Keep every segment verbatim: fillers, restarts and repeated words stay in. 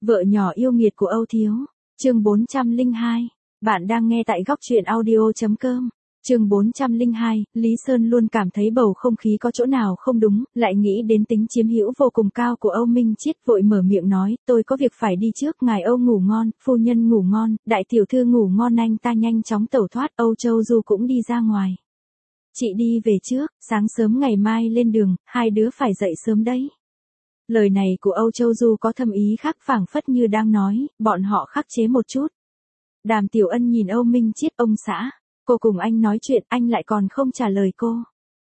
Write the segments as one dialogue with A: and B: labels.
A: Vợ nhỏ yêu nghiệt của Âu Thiếu, chương bốn trăm lẻ hai. Bạn đang nghe tại góc truyện audio chấm com. Chương bốn trăm lẻ hai, Lý Sơn luôn cảm thấy bầu không khí có chỗ nào không đúng, lại nghĩ đến tính chiếm hữu vô cùng cao của Âu Minh Chiết, vội mở miệng nói, tôi có việc phải đi trước, ngài Âu ngủ ngon, phu nhân ngủ ngon, đại tiểu thư ngủ ngon, anh ta nhanh chóng tẩu thoát, Âu Châu Du cũng đi ra ngoài. Chị đi về trước, sáng sớm ngày mai lên đường, hai đứa phải dậy sớm đấy. Lời này của Âu Châu Du có thâm ý khác, phảng phất như đang nói, bọn họ khắc chế một chút. Đàm Tiểu Ân nhìn Âu Minh Chiết, ông xã, cô cùng anh nói chuyện, anh lại còn không trả lời cô.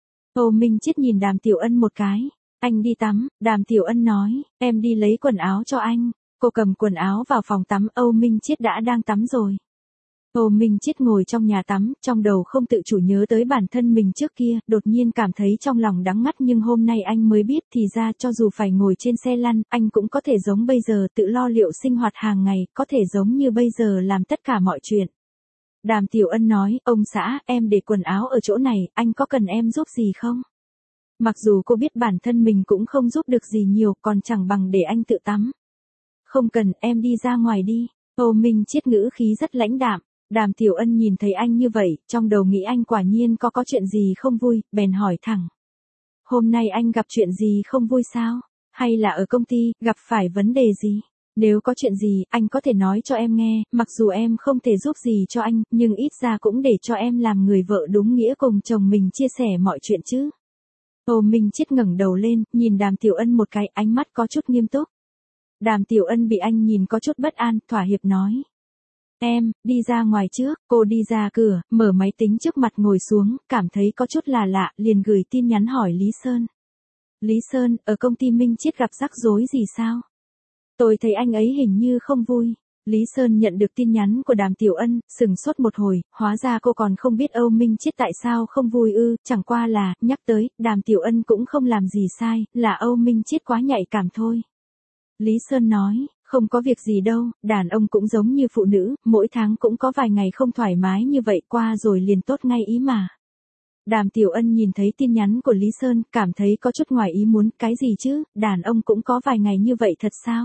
A: Âu Minh Chiết nhìn Đàm Tiểu Ân một cái, anh đi tắm, Đàm Tiểu Ân nói, em đi lấy quần áo cho anh. Cô cầm quần áo vào phòng tắm, Âu Minh Chiết đã đang tắm rồi. Âu Minh Chiết ngồi trong nhà tắm, trong đầu không tự chủ nhớ tới bản thân mình trước kia, đột nhiên cảm thấy trong lòng đắng ngắt, nhưng hôm nay anh mới biết thì ra cho dù phải ngồi trên xe lăn, anh cũng có thể giống bây giờ tự lo liệu sinh hoạt hàng ngày, có thể giống như bây giờ làm tất cả mọi chuyện. Đàm Tiểu Ân nói, ông xã, em để quần áo ở chỗ này, anh có cần em giúp gì không? Mặc dù cô biết bản thân mình cũng không giúp được gì nhiều, còn chẳng bằng để anh tự tắm. Không cần, em đi ra ngoài đi. Âu Minh Chiết ngữ khí rất lãnh đạm. Đàm Tiểu Ân nhìn thấy anh như vậy, trong đầu nghĩ anh quả nhiên có có chuyện gì không vui, bèn hỏi thẳng. Hôm nay anh gặp chuyện gì không vui sao? Hay là ở công ty, gặp phải vấn đề gì? Nếu có chuyện gì, anh có thể nói cho em nghe, mặc dù em không thể giúp gì cho anh, nhưng ít ra cũng để cho em làm người vợ đúng nghĩa cùng chồng mình chia sẻ mọi chuyện chứ. Âu Minh Chiết ngẩng đầu lên, nhìn Đàm Tiểu Ân một cái, ánh mắt có chút nghiêm túc. Đàm Tiểu Ân bị anh nhìn có chút bất an, thỏa hiệp nói. Em, đi ra ngoài trước, cô đi ra cửa, mở máy tính trước mặt ngồi xuống, cảm thấy có chút là lạ, liền gửi tin nhắn hỏi Lý Sơn. Lý Sơn, ở công ty Minh Chiết gặp rắc rối gì sao? Tôi thấy anh ấy hình như không vui. Lý Sơn nhận được tin nhắn của Đàm Tiểu Ân, sừng sốt một hồi, hóa ra cô còn không biết Âu Minh Chiết tại sao không vui ư, chẳng qua là, nhắc tới, Đàm Tiểu Ân cũng không làm gì sai, là Âu Minh Chiết quá nhạy cảm thôi. Lý Sơn nói, không có việc gì đâu, đàn ông cũng giống như phụ nữ, mỗi tháng cũng có vài ngày không thoải mái như vậy, qua rồi liền tốt ngay ý mà. Đàm Tiểu Ân nhìn thấy tin nhắn của Lý Sơn, cảm thấy có chút ngoài ý muốn, cái gì chứ, đàn ông cũng có vài ngày như vậy thật sao?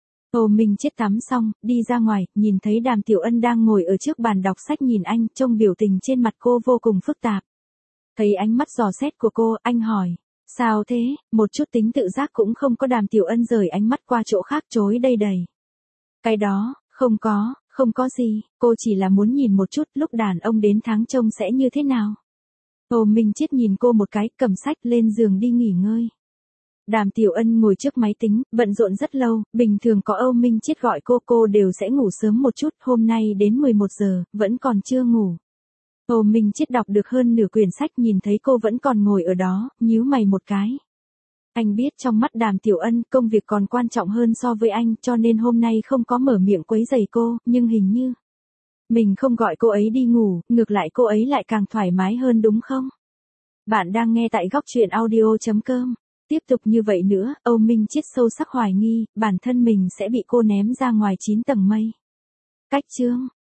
A: Âu Minh Chiết tắm xong, đi ra ngoài, nhìn thấy Đàm Tiểu Ân đang ngồi ở trước bàn đọc sách nhìn anh, trông biểu tình trên mặt cô vô cùng phức tạp. Thấy ánh mắt dò xét của cô, anh hỏi. Sao thế, một chút tính tự giác cũng không có. Đàm Tiểu Ân rời ánh mắt qua chỗ khác, chối đây đầy. Cái đó, không có, không có gì, cô chỉ là muốn nhìn một chút lúc đàn ông đến tháng trông sẽ như thế nào. Âu Minh Chiết nhìn cô một cái, cầm sách lên giường đi nghỉ ngơi. Đàm Tiểu Ân ngồi trước máy tính, bận rộn rất lâu, bình thường có Âu Minh Chiết gọi cô, cô đều sẽ ngủ sớm một chút, hôm nay đến mười một giờ, vẫn còn chưa ngủ. Âu Minh Chiết đọc được hơn nửa quyển sách, nhìn thấy cô vẫn còn ngồi ở đó, nhíu mày một cái. Anh biết trong mắt Đàm Tiểu Ân, công việc còn quan trọng hơn so với anh, cho nên hôm nay không có mở miệng quấy rầy cô, nhưng hình như mình không gọi cô ấy đi ngủ, ngược lại cô ấy lại càng thoải mái hơn đúng không? Bạn đang nghe tại góc truyện audio chấm com. Tiếp tục như vậy nữa, Âu Minh Chiết sâu sắc hoài nghi, bản thân mình sẽ bị cô ném ra ngoài chín tầng mây. Cách chương